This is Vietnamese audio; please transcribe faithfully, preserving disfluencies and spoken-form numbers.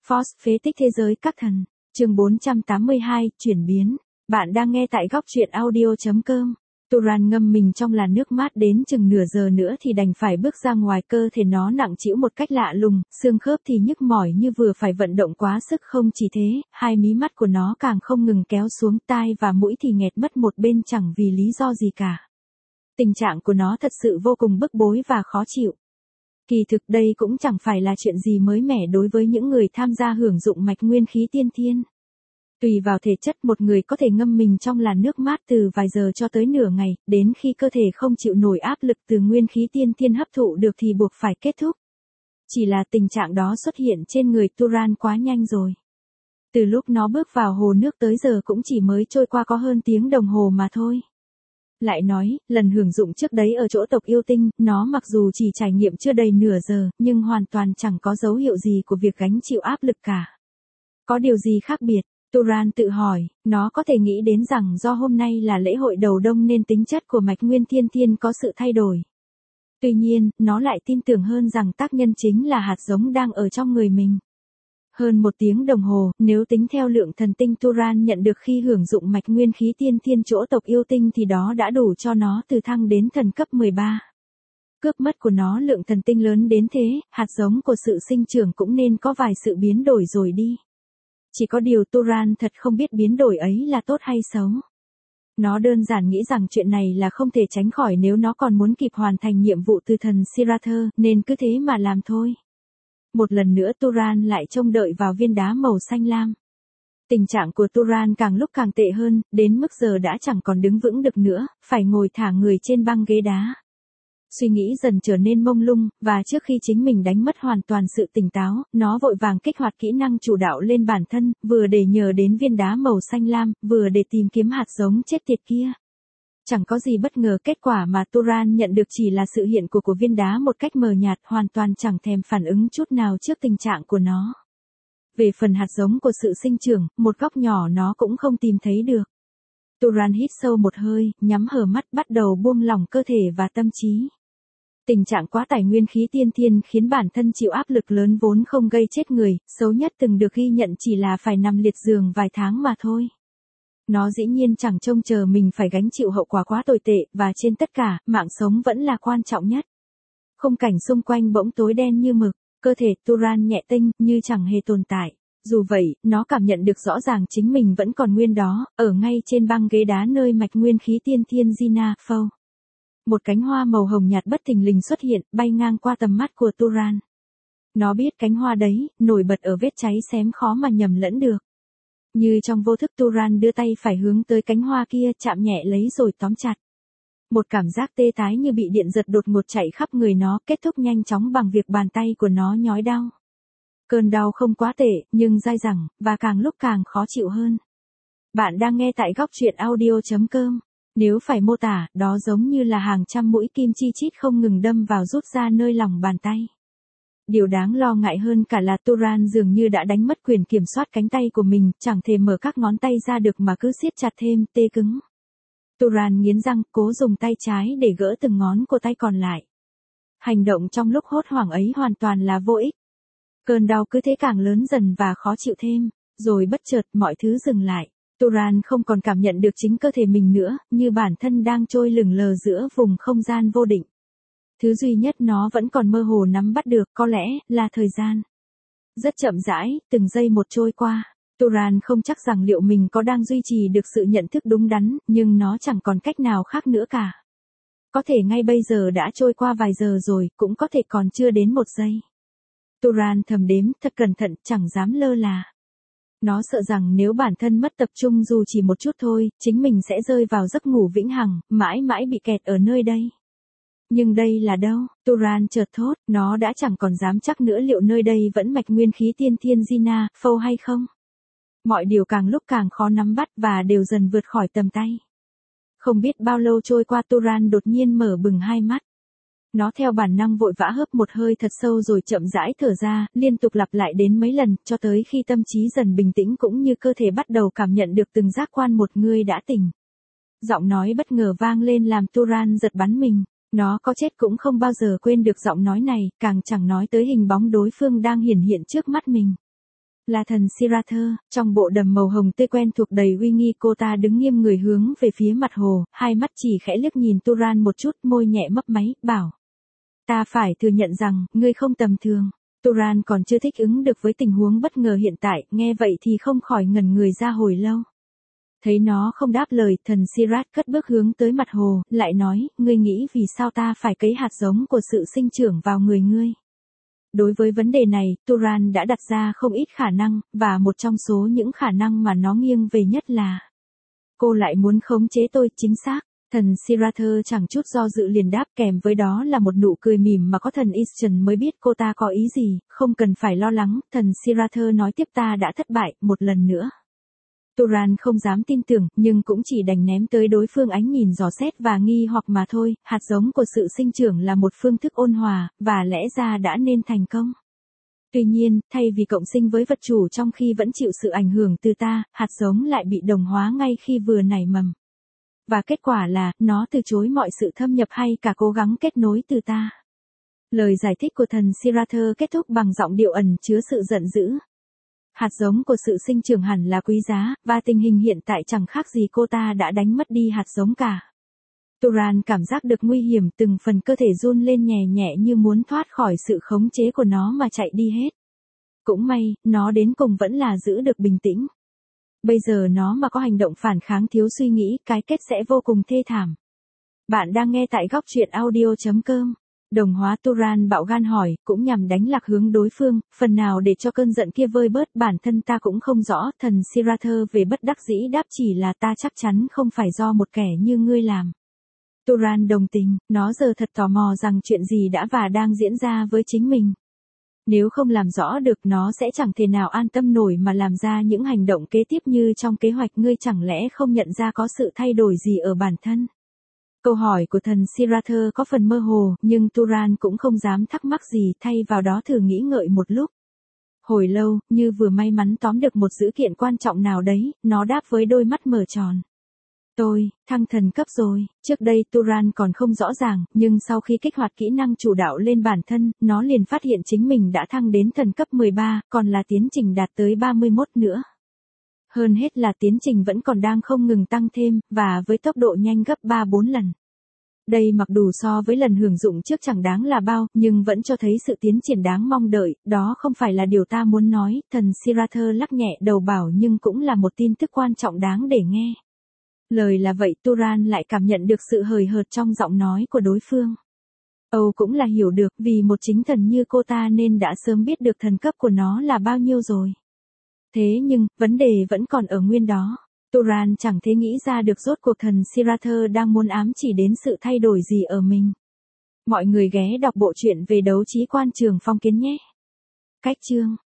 Force phế tích thế giới các thần. Chương bốn trăm tám mươi hai, chuyển biến. Bạn đang nghe tại góc truyện audio chấm com. Turan ngâm mình trong làn nước mát đến chừng nửa giờ nữa thì đành phải bước ra ngoài, cơ thể nó nặng trĩu một cách lạ lùng, xương khớp thì nhức mỏi như vừa phải vận động quá sức. Không chỉ thế, hai mí mắt của nó càng không ngừng kéo xuống, tai và mũi thì nghẹt mất một bên chẳng vì lý do gì cả. Tình trạng của nó thật sự vô cùng bức bối và khó chịu. Kỳ thực đây cũng chẳng phải là chuyện gì mới mẻ đối với những người tham gia hưởng dụng mạch nguyên khí tiên thiên. Tùy vào thể chất, một người có thể ngâm mình trong làn nước mát từ vài giờ cho tới nửa ngày, đến khi cơ thể không chịu nổi áp lực từ nguyên khí tiên thiên hấp thụ được thì buộc phải kết thúc. Chỉ là tình trạng đó xuất hiện trên người Turan quá nhanh rồi. Từ lúc nó bước vào hồ nước tới giờ cũng chỉ mới trôi qua có hơn tiếng đồng hồ mà thôi. Lại nói, lần hưởng dụng trước đấy ở chỗ tộc yêu tinh, nó mặc dù chỉ trải nghiệm chưa đầy nửa giờ, nhưng hoàn toàn chẳng có dấu hiệu gì của việc gánh chịu áp lực cả. Có điều gì khác biệt? Turan tự hỏi, nó có thể nghĩ đến rằng do hôm nay là lễ hội đầu đông nên tính chất của mạch nguyên thiên thiên có sự thay đổi. Tuy nhiên, nó lại tin tưởng hơn rằng tác nhân chính là hạt giống đang ở trong người mình. Hơn một tiếng đồng hồ, nếu tính theo lượng thần tinh Turan nhận được khi hưởng dụng mạch nguyên khí tiên thiên chỗ tộc yêu tinh thì đó đã đủ cho nó từ thăng đến thần cấp mười ba. Cướp mất của nó lượng thần tinh lớn đến thế, hạt giống của sự sinh trưởng cũng nên có vài sự biến đổi rồi đi. Chỉ có điều Turan thật không biết biến đổi ấy là tốt hay xấu. Nó đơn giản nghĩ rằng chuyện này là không thể tránh khỏi nếu nó còn muốn kịp hoàn thành nhiệm vụ từ thần Sirather, nên cứ thế mà làm thôi. Một lần nữa Turan lại trông đợi vào viên đá màu xanh lam. Tình trạng của Turan càng lúc càng tệ hơn, đến mức giờ đã chẳng còn đứng vững được nữa, phải ngồi thả người trên băng ghế đá. Suy nghĩ dần trở nên mông lung, và trước khi chính mình đánh mất hoàn toàn sự tỉnh táo, nó vội vàng kích hoạt kỹ năng chủ đạo lên bản thân, vừa để nhờ đến viên đá màu xanh lam, vừa để tìm kiếm hạt giống chết tiệt kia. Chẳng có gì bất ngờ, kết quả mà Turan nhận được chỉ là sự hiện của của viên đá một cách mờ nhạt, hoàn toàn chẳng thèm phản ứng chút nào trước tình trạng của nó. Về phần hạt giống của sự sinh trưởng, một góc nhỏ nó cũng không tìm thấy được. Turan hít sâu một hơi, nhắm hờ mắt, bắt đầu buông lỏng cơ thể và tâm trí. Tình trạng quá tải nguyên khí tiên thiên khiến bản thân chịu áp lực lớn vốn không gây chết người, xấu nhất từng được ghi nhận chỉ là phải nằm liệt giường vài tháng mà thôi. Nó dĩ nhiên chẳng trông chờ mình phải gánh chịu hậu quả quá tồi tệ, và trên tất cả, mạng sống vẫn là quan trọng nhất. Khung cảnh xung quanh bỗng tối đen như mực, cơ thể Turan nhẹ tênh, như chẳng hề tồn tại. Dù vậy, nó cảm nhận được rõ ràng chính mình vẫn còn nguyên đó, ở ngay trên băng ghế đá nơi mạch nguyên khí tiên thiên Gina, Phâu. Một cánh hoa màu hồng nhạt bất thình lình xuất hiện, bay ngang qua tầm mắt của Turan. Nó biết cánh hoa đấy, nổi bật ở vết cháy xém khó mà nhầm lẫn được. Như trong vô thức Turan đưa tay phải hướng tới cánh hoa kia, chạm nhẹ lấy rồi tóm chặt. Một cảm giác tê tái như bị điện giật đột ngột chạy khắp người nó, kết thúc nhanh chóng bằng việc bàn tay của nó nhói đau. Cơn đau không quá tệ, nhưng dai dẳng, và càng lúc càng khó chịu hơn. Bạn đang nghe tại góc truyện audio chấm com. Nếu phải mô tả, đó giống như là hàng trăm mũi kim chi chít không ngừng đâm vào rút ra nơi lòng bàn tay. Điều đáng lo ngại hơn cả là Turan dường như đã đánh mất quyền kiểm soát cánh tay của mình, chẳng thể mở các ngón tay ra được mà cứ siết chặt thêm, tê cứng. Turan nghiến răng, cố dùng tay trái để gỡ từng ngón của tay còn lại. Hành động trong lúc hốt hoảng ấy hoàn toàn là vô ích. Cơn đau cứ thế càng lớn dần và khó chịu thêm, rồi bất chợt mọi thứ dừng lại. Turan không còn cảm nhận được chính cơ thể mình nữa, như bản thân đang trôi lững lờ giữa vùng không gian vô định. Thứ duy nhất nó vẫn còn mơ hồ nắm bắt được có lẽ là thời gian. Rất chậm rãi, từng giây một trôi qua. Turan không chắc rằng liệu mình có đang duy trì được sự nhận thức đúng đắn, nhưng nó chẳng còn cách nào khác nữa cả. Có thể ngay bây giờ đã trôi qua vài giờ rồi, cũng có thể còn chưa đến một giây. Turan thầm đếm thật cẩn thận, chẳng dám lơ là. Nó sợ rằng nếu bản thân mất tập trung dù chỉ một chút thôi, chính mình sẽ rơi vào giấc ngủ vĩnh hằng, mãi mãi bị kẹt ở nơi đây. Nhưng đây là đâu? Turan chợt thốt, nó đã chẳng còn dám chắc nữa liệu nơi đây vẫn mạch nguyên khí tiên thiên Gina, Phâu hay không. Mọi điều càng lúc càng khó nắm bắt và đều dần vượt khỏi tầm tay. Không biết bao lâu trôi qua Turan đột nhiên mở bừng hai mắt. Nó theo bản năng vội vã hớp một hơi thật sâu rồi chậm rãi thở ra, liên tục lặp lại đến mấy lần, cho tới khi tâm trí dần bình tĩnh cũng như cơ thể bắt đầu cảm nhận được từng giác quan một người đã tỉnh. Giọng nói bất ngờ vang lên làm Turan giật bắn mình. Nó có chết cũng không bao giờ quên được giọng nói này, càng chẳng nói tới hình bóng đối phương đang hiển hiện trước mắt mình. Là thần Sirathơ, trong bộ đầm màu hồng tươi quen thuộc đầy uy nghi cô ta đứng nghiêm người hướng về phía mặt hồ, hai mắt chỉ khẽ liếc nhìn Turan một chút, môi nhẹ mấp máy, bảo. Ta phải thừa nhận rằng, ngươi không tầm thường. Turan còn chưa thích ứng được với tình huống bất ngờ hiện tại, nghe vậy thì không khỏi ngẩn người ra hồi lâu. Thấy nó không đáp lời, thần Sirat cất bước hướng tới mặt hồ, lại nói, ngươi nghĩ vì sao ta phải cấy hạt giống của sự sinh trưởng vào người ngươi. Đối với vấn đề này, Turan đã đặt ra không ít khả năng, và một trong số những khả năng mà nó nghiêng về nhất là cô lại muốn khống chế tôi, chính xác. Thần Sirathơ chẳng chút do dự liền đáp, kèm với đó là một nụ cười mỉm mà có thần Ishtan mới biết cô ta có ý gì, không cần phải lo lắng, thần Sirathơ nói tiếp, ta đã thất bại, một lần nữa. Turan không dám tin tưởng, nhưng cũng chỉ đành ném tới đối phương ánh nhìn dò xét và nghi hoặc mà thôi, hạt giống của sự sinh trưởng là một phương thức ôn hòa, và lẽ ra đã nên thành công. Tuy nhiên, thay vì cộng sinh với vật chủ trong khi vẫn chịu sự ảnh hưởng từ ta, hạt giống lại bị đồng hóa ngay khi vừa nảy mầm. Và kết quả là, nó từ chối mọi sự thâm nhập hay cả cố gắng kết nối từ ta. Lời giải thích của thần Sirathơ kết thúc bằng giọng điệu ẩn chứa sự giận dữ. Hạt giống của sự sinh trưởng hẳn là quý giá, và tình hình hiện tại chẳng khác gì cô ta đã đánh mất đi hạt giống cả. Turan cảm giác được nguy hiểm, từng phần cơ thể run lên nhẹ nhẹ như muốn thoát khỏi sự khống chế của nó mà chạy đi hết. Cũng may, nó đến cùng vẫn là giữ được bình tĩnh. Bây giờ nó mà có hành động phản kháng thiếu suy nghĩ, cái kết sẽ vô cùng thê thảm. Bạn đang nghe tại góc truyện audio chấm com. Đồng hóa Turan bạo gan hỏi, cũng nhằm đánh lạc hướng đối phương, phần nào để cho cơn giận kia vơi bớt, bản thân ta cũng không rõ, thần Sirathơ về bất đắc dĩ đáp, chỉ là ta chắc chắn không phải do một kẻ như ngươi làm. Turan đồng tình, nó giờ thật tò mò rằng chuyện gì đã và đang diễn ra với chính mình. Nếu không làm rõ được, nó sẽ chẳng thể nào an tâm nổi mà làm ra những hành động kế tiếp như trong kế hoạch. Ngươi chẳng lẽ không nhận ra có sự thay đổi gì ở bản thân? Câu hỏi của thần Sirathơ có phần mơ hồ, nhưng Turan cũng không dám thắc mắc gì, thay vào đó thử nghĩ ngợi một lúc. Hồi lâu, như vừa may mắn tóm được một dữ kiện quan trọng nào đấy, nó đáp với đôi mắt mở tròn. Tôi, thăng thần cấp rồi. Trước đây Turan còn không rõ ràng, nhưng sau khi kích hoạt kỹ năng chủ đạo lên bản thân, nó liền phát hiện chính mình đã thăng đến thần cấp mười ba, còn là tiến trình đạt tới ba mươi mốt nữa. Hơn hết là tiến trình vẫn còn đang không ngừng tăng thêm, và với tốc độ nhanh gấp ba bốn lần. Đây mặc dù so với lần hưởng dụng trước chẳng đáng là bao, nhưng vẫn cho thấy sự tiến triển đáng mong đợi, đó không phải là điều ta muốn nói, thần Sirathơ lắc nhẹ đầu bảo, nhưng cũng là một tin tức quan trọng đáng để nghe. Lời là vậy, Turan lại cảm nhận được sự hời hợt trong giọng nói của đối phương. Âu cũng là hiểu được, vì một chính thần như cô ta nên đã sớm biết được thần cấp của nó là bao nhiêu rồi. Thế nhưng, vấn đề vẫn còn ở nguyên đó. Turan chẳng thể nghĩ ra được rốt cuộc thần Sirathơ đang muốn ám chỉ đến sự thay đổi gì ở mình. Mọi người ghé đọc bộ truyện về đấu trí quan trường phong kiến nhé. Cách chương